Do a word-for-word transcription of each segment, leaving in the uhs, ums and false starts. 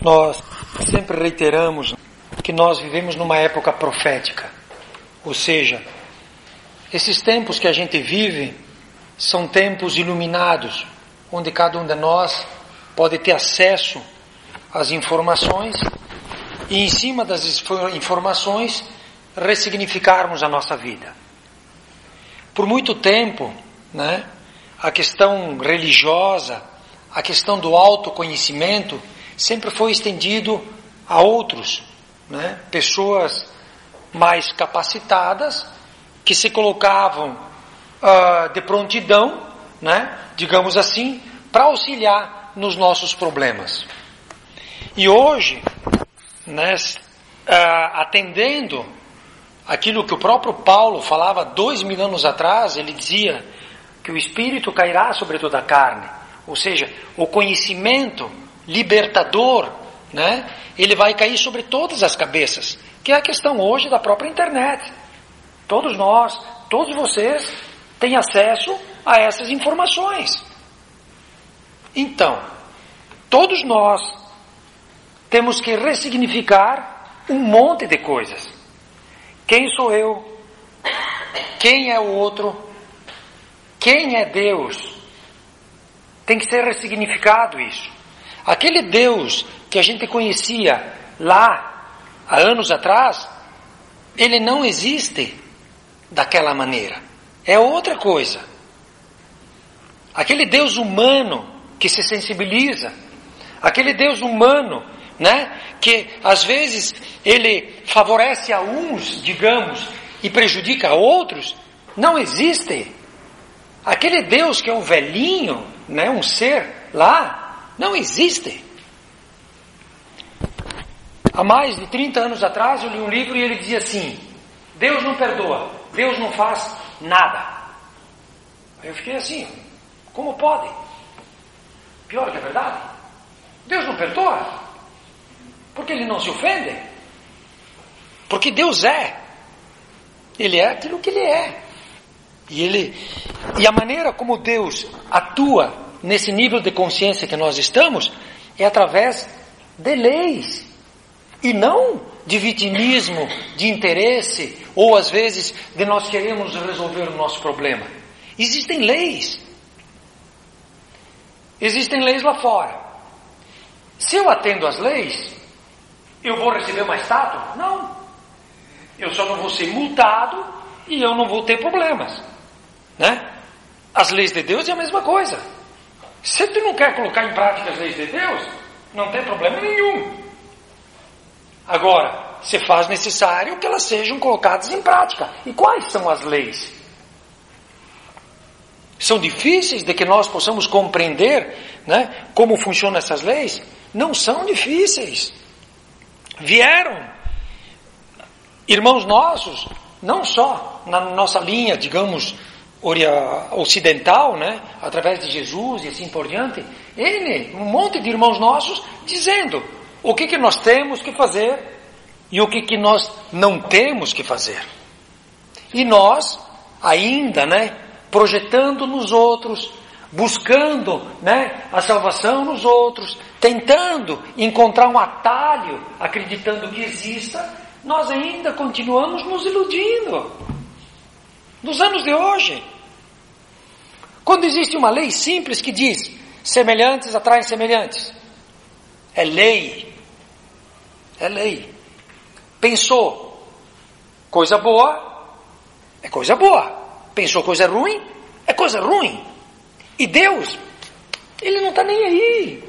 Nós sempre reiteramos que nós vivemos numa época profética, ou seja, esses tempos que a gente vive são tempos iluminados, onde cada um de nós pode ter acesso às informações e, em cima das informações, ressignificarmos a nossa vida. Por muito tempo, né, a questão religiosa, a questão do autoconhecimento sempre foi estendido a outros, né, pessoas mais capacitadas que se colocavam uh, de prontidão, né, digamos assim, para auxiliar nos nossos problemas. E hoje, né, uh, atendendo aquilo que o próprio Paulo falava dois mil anos atrás, ele dizia que o Espírito cairá sobre toda a carne, ou seja, o conhecimento libertador, né, ele vai cair sobre todas as cabeças, que é a questão hoje da própria internet. Todos nós, todos vocês têm acesso a essas informações. Então, todos nós temos que ressignificar um monte de coisas. Quem sou eu? Quem é o outro? Quem é Deus? Tem que ser ressignificado isso. Aquele Deus que a gente conhecia lá, há anos atrás, ele não existe daquela maneira. É outra coisa. Aquele Deus humano que se sensibiliza, aquele Deus humano, né, que às vezes ele favorece a uns, digamos, e prejudica a outros, não existe. Aquele Deus que é um velhinho, né, um ser lá, não existe. Há mais de trinta anos atrás eu li um livro e ele dizia assim: Deus não perdoa, Deus não faz nada. Aí eu fiquei assim, como pode? Pior que é verdade. Deus não perdoa, porque Ele não se ofende. Porque Deus é. Ele é aquilo que Ele é. E, ele, e a maneira como Deus atua nesse nível de consciência que nós estamos é através de leis. E não de vitimismo, de interesse, ou às vezes de nós queremos resolver o nosso problema. Existem leis. Existem leis lá fora. Se eu atendo às leis, eu vou receber mais status? Não. Eu só não vou ser multado e eu não vou ter problemas. Né? As leis de Deus é a mesma coisa. Se tu não quer colocar em prática as leis de Deus, não tem problema nenhum. Agora, se faz necessário que elas sejam colocadas em prática. E quais são as leis? São difíceis de que nós possamos compreender, né, como funcionam essas leis? Não são difíceis. Vieram irmãos nossos, não só na nossa linha, digamos, ocidental, né, através de Jesus e assim por diante, ele, um monte de irmãos nossos, dizendo o que, que nós temos que fazer e o que, que nós não temos que fazer. E nós, ainda, né, projetando nos outros, buscando, né, a salvação nos outros, tentando encontrar um atalho, acreditando que exista, nós ainda continuamos nos iludindo. Nos anos de hoje, quando existe uma lei simples que diz semelhantes atraem semelhantes, é lei, é lei. Pensou coisa boa, é coisa boa. Pensou coisa ruim, é coisa ruim. E Deus, Ele não está nem aí.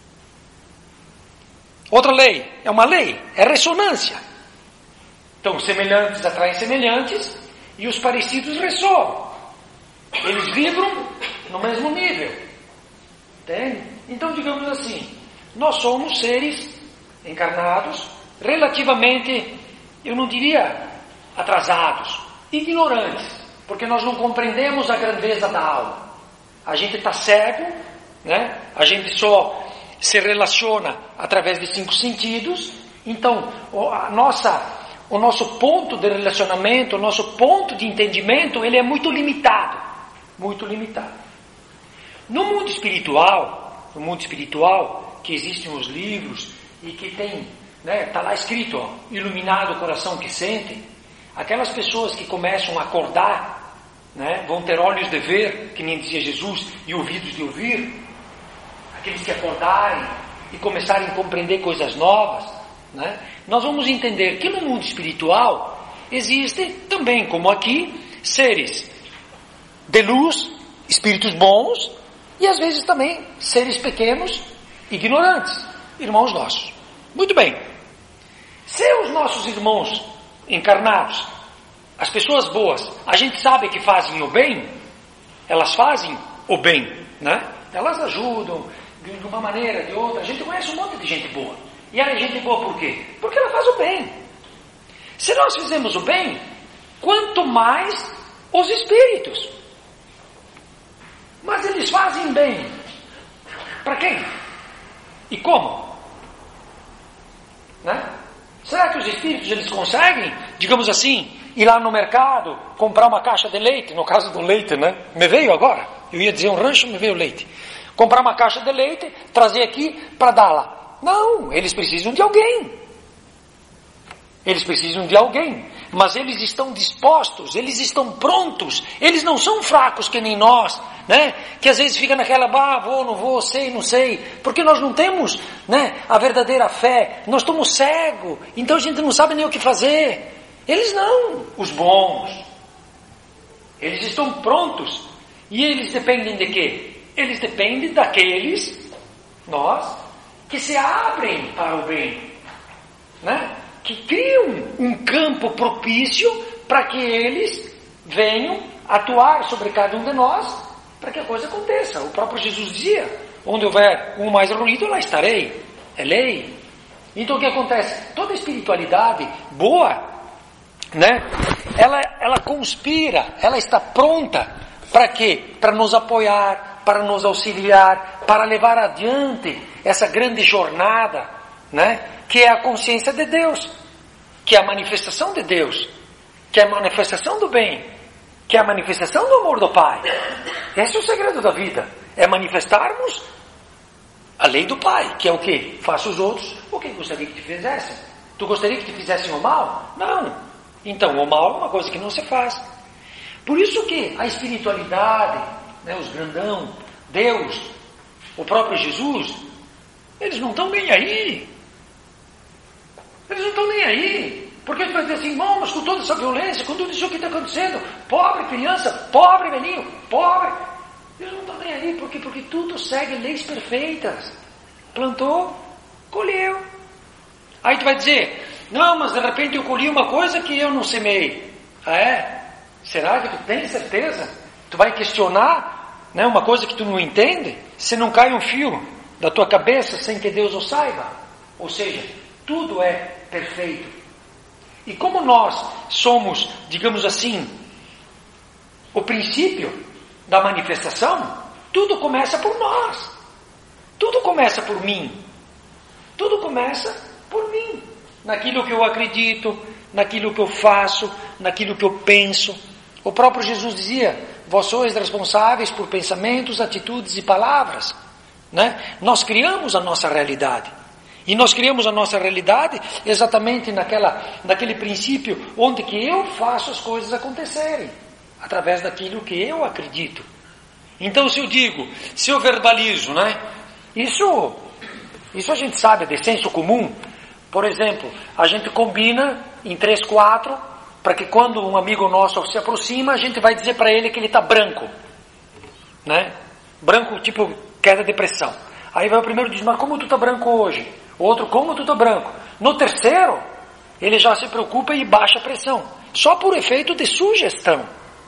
Outra lei, é uma lei, é ressonância. Então, semelhantes atraem semelhantes e os parecidos ressoam. Eles vibram no mesmo nível. Entende? Então, digamos assim, nós somos seres encarnados, relativamente, eu não diria atrasados, ignorantes, porque nós não compreendemos a grandeza da alma. A gente está cego, né? A gente só se relaciona através de cinco sentidos. Então, a nossa... O nosso ponto de relacionamento, o nosso ponto de entendimento, ele é muito limitado. Muito limitado. No mundo espiritual, no mundo espiritual, que existem os livros e que tem, né, tá lá escrito, ó, iluminado o coração que sente, aquelas pessoas que começam a acordar, né, vão ter olhos de ver, que nem dizia Jesus, e ouvidos de ouvir, aqueles que acordarem e começarem a compreender coisas novas, né, nós vamos entender que no mundo espiritual existem também, como aqui, seres de luz, espíritos bons, e às vezes também seres pequenos, ignorantes, irmãos nossos. Muito bem. Se os nossos irmãos encarnados, as pessoas boas, a gente sabe que fazem o bem, elas fazem o bem, né? Elas ajudam de uma maneira, de outra. A gente conhece um monte de gente boa. E ela é gente boa por quê? Porque ela faz o bem. Se nós fizemos o bem, quanto mais os espíritos. Mas eles fazem bem. Para quem? E como? Né? Será que os espíritos eles conseguem, digamos assim, ir lá no mercado, comprar uma caixa de leite, no caso do leite, né? Me veio agora, eu ia dizer um rancho, me veio leite. Comprar uma caixa de leite, trazer aqui para dar lá. Não, eles precisam de alguém. Eles precisam de alguém. Mas eles estão dispostos, eles estão prontos, eles não são fracos que nem nós, né? Que às vezes fica naquela, ah, vou, não vou, sei, não sei, porque nós não temos, né, a verdadeira fé, nós estamos cegos, então a gente não sabe nem o que fazer. Eles não, os bons, eles estão prontos, e eles dependem de quê? Eles dependem daqueles, nós, que se abrem para o bem, né? Que criam um campo propício para que eles venham atuar sobre cada um de nós, para que a coisa aconteça. O próprio Jesus dizia, onde houver um mais reunido, lá estarei. É lei. Então o que acontece? Toda espiritualidade boa, né? Ela, ela conspira, ela está pronta para quê? Para nos apoiar, para nos auxiliar, para levar adiante essa grande jornada, né? Que é a consciência de Deus, que é a manifestação de Deus, que é a manifestação do bem, que é a manifestação do amor do Pai. Esse é o segredo da vida, é manifestarmos a lei do Pai, que é o quê? Faça os outros o que gostaria que te fizessem. Tu gostaria que te fizessem o mal? Não. Então o mal é uma coisa que não se faz. Por isso que a espiritualidade, né, os grandão, Deus, o próprio Jesus, eles não estão nem aí. Eles não estão nem aí. Porque eles vão dizer assim, irmão, mas com toda essa violência, com tudo isso que está acontecendo, pobre criança, pobre menino, pobre. Eles não estão nem aí. Por quê? Porque tudo segue leis perfeitas. Plantou, colheu. Aí tu vai dizer, não, mas de repente eu colhi uma coisa que eu não semei. Ah, é? Será que tu tem certeza? Tu vai questionar, né, uma coisa que tu não entende? Se não cai um fio da tua cabeça sem que Deus o saiba. Ou seja, tudo é perfeito. E como nós somos, digamos assim, o princípio da manifestação, tudo começa por nós. Tudo começa por mim. Tudo começa por mim. Naquilo que eu acredito, naquilo que eu faço, naquilo que eu penso. O próprio Jesus dizia, vós sois responsáveis por pensamentos, atitudes e palavras. Né? Nós criamos a nossa realidade. E nós criamos a nossa realidade exatamente naquela, naquele princípio onde que eu faço as coisas acontecerem, através daquilo que eu acredito. Então se eu digo, se eu verbalizo, né? Isso, isso a gente sabe, é de senso comum. Por exemplo, a gente combina em três, quatro, para que quando um amigo nosso se aproxima, a gente vai dizer para ele que ele está branco. Né? Branco tipo queda de pressão. Aí vai o primeiro e diz, mas como tu está branco hoje? O outro, como tu está branco? No terceiro, ele já se preocupa e baixa a pressão. Só por efeito de sugestão.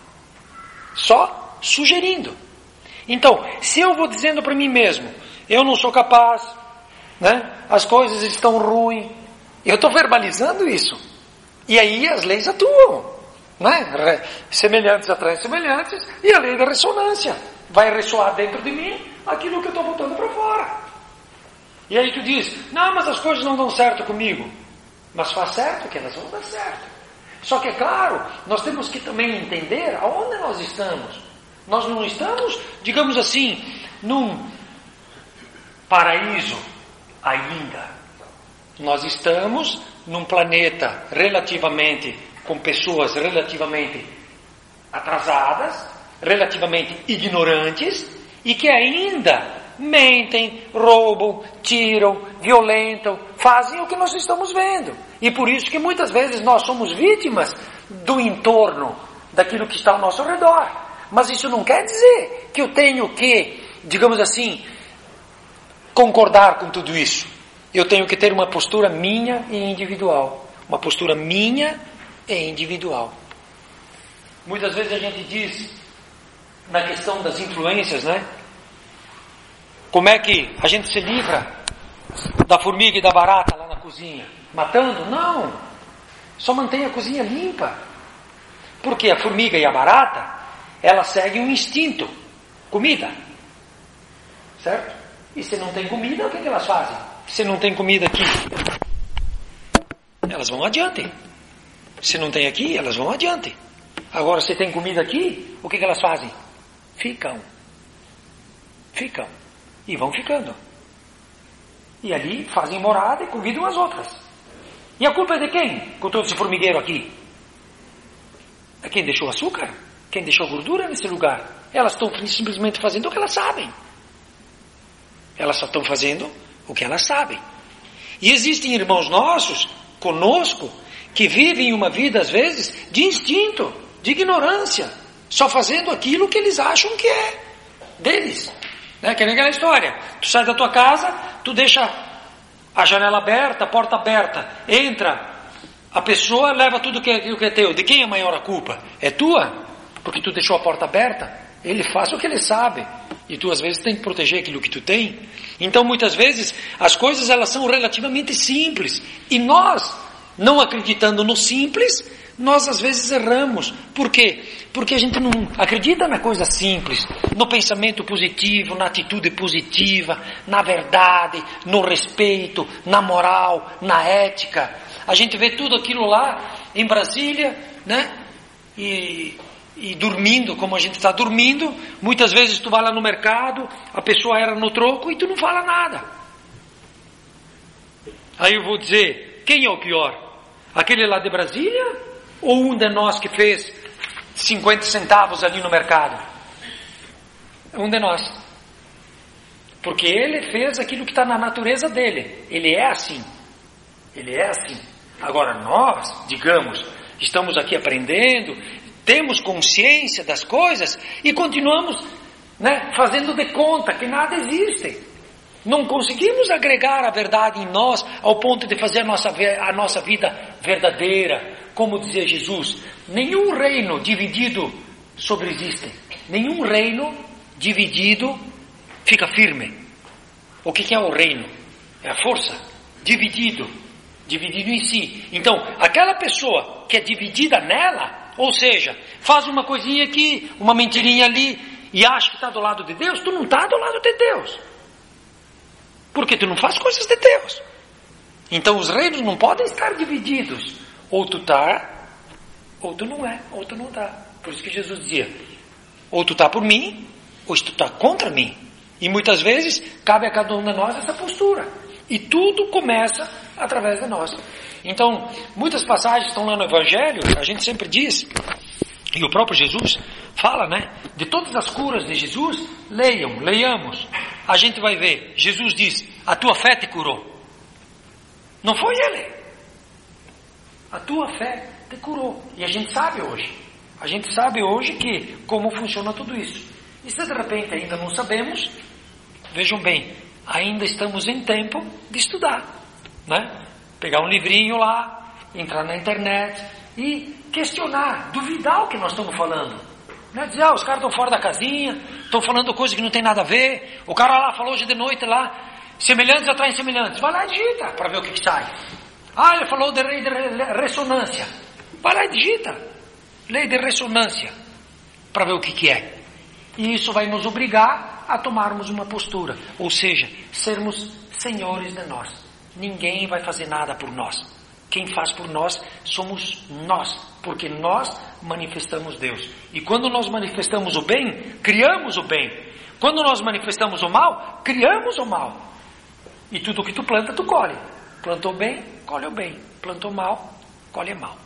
Só sugerindo. Então, se eu vou dizendo para mim mesmo, eu não sou capaz, né? As coisas estão ruins, eu estou verbalizando isso. E aí as leis atuam. Né? Semelhantes atraem semelhantes, e a lei da ressonância. Vai ressoar dentro de mim aquilo que eu estou botando para fora. E aí tu diz, não, mas as coisas não dão certo comigo. Mas faz certo que elas vão dar certo. Só que é claro, nós temos que também entender aonde nós estamos. Nós não estamos, digamos assim, num paraíso ainda. Nós estamos num planeta relativamente, com pessoas relativamente atrasadas, relativamente ignorantes, e que ainda mentem, roubam, tiram, violentam, fazem o que nós estamos vendo. E por isso que muitas vezes nós somos vítimas do entorno, daquilo que está ao nosso redor. Mas isso não quer dizer que eu tenho que, digamos assim, concordar com tudo isso. Eu tenho que ter uma postura minha e individual. Uma postura minha e individual. Muitas vezes a gente diz, na questão das influências, né? Como é que a gente se livra da formiga e da barata lá na cozinha? Matando? Não. Só mantém a cozinha limpa. Porque a formiga e a barata, elas seguem um instinto. Comida. Certo? E se não tem comida, o que, que elas fazem? Se não tem comida aqui, elas vão adiante. Se não tem aqui, elas vão adiante. Agora, se tem comida aqui, o que, que elas fazem? Ficam. Ficam. E vão ficando. E ali fazem morada e convidam as outras. E a culpa é de quem? Com todo esse formigueiro aqui. É quem deixou açúcar? Quem deixou gordura nesse lugar? Elas estão simplesmente fazendo o que elas sabem. Elas só estão fazendo o que elas sabem. E existem irmãos nossos, conosco, que vivem uma vida, às vezes, de instinto, de ignorância, só fazendo aquilo que eles acham que é deles. Né? Que nem aquela história. Tu sai da tua casa, tu deixa a janela aberta, a porta aberta, entra a pessoa, leva tudo que é, que é teu. De quem é maior a culpa? É tua? Porque tu deixou a porta aberta? Ele faz o que ele sabe. E tu às vezes tem que proteger aquilo que tu tem. Então muitas vezes as coisas elas são relativamente simples. E nós, não acreditando no simples, nós às vezes erramos. Por quê? Porque a gente não acredita na coisa simples, no pensamento positivo, na atitude positiva, na verdade, no respeito, na moral, na ética. A gente vê tudo aquilo lá em Brasília, né? E... e dormindo, como a gente está dormindo, muitas vezes tu vai lá no mercado, a pessoa era no troco e tu não fala nada. Aí eu vou dizer, quem é o pior? Aquele lá de Brasília ou um de nós que fez cinquenta centavos ali no mercado? Um de nós. Porque ele fez aquilo que está na natureza dele. Ele é assim. Ele é assim. Agora nós, digamos, estamos aqui aprendendo, temos consciência das coisas e continuamos, né, fazendo de conta que nada existe. Não conseguimos agregar a verdade em nós ao ponto de fazer a nossa, a nossa vida verdadeira. Como dizia Jesus, nenhum reino dividido sobreexiste. Nenhum reino dividido fica firme. O que é o reino? É a força. Dividido. Dividido em si. Então, aquela pessoa que é dividida nela, ou seja, faz uma coisinha aqui, uma mentirinha ali, e acha que está do lado de Deus, tu não está do lado de Deus. Porque tu não faz coisas de Deus. Então os reinos não podem estar divididos. Ou tu está, ou tu não é, ou tu não está. Por isso que Jesus dizia, ou tu está por mim, ou tu está contra mim. E muitas vezes cabe a cada um de nós essa postura. E tudo começa através de nós. Então, muitas passagens estão lá no Evangelho, a gente sempre diz, e o próprio Jesus fala, né? De todas as curas de Jesus, leiam, leiamos. A gente vai ver, Jesus diz, a tua fé te curou. Não foi ele. A tua fé te curou. E a gente sabe hoje. A gente sabe hoje que, como funciona tudo isso. E se de repente ainda não sabemos, vejam bem, ainda estamos em tempo de estudar, né? Pegar um livrinho lá, entrar na internet e questionar, duvidar o que nós estamos falando. Não é dizer, ah, os caras estão fora da casinha, estão falando coisa que não tem nada a ver. O cara lá falou hoje de noite lá, semelhantes atraem semelhantes. Vai lá e digita para ver o que, que sai. Ah, ele falou de lei de ressonância. Vai lá e digita. Lei de ressonância. Para ver o que, que é. E isso vai nos obrigar a tomarmos uma postura. Ou seja, sermos senhores de nós. Ninguém vai fazer nada por nós. Quem faz por nós somos nós. Porque nós manifestamos Deus. E quando nós manifestamos o bem, criamos o bem. Quando nós manifestamos o mal, criamos o mal. E tudo que tu planta, tu colhe. Plantou bem, colhe o bem. Plantou mal, colhe mal.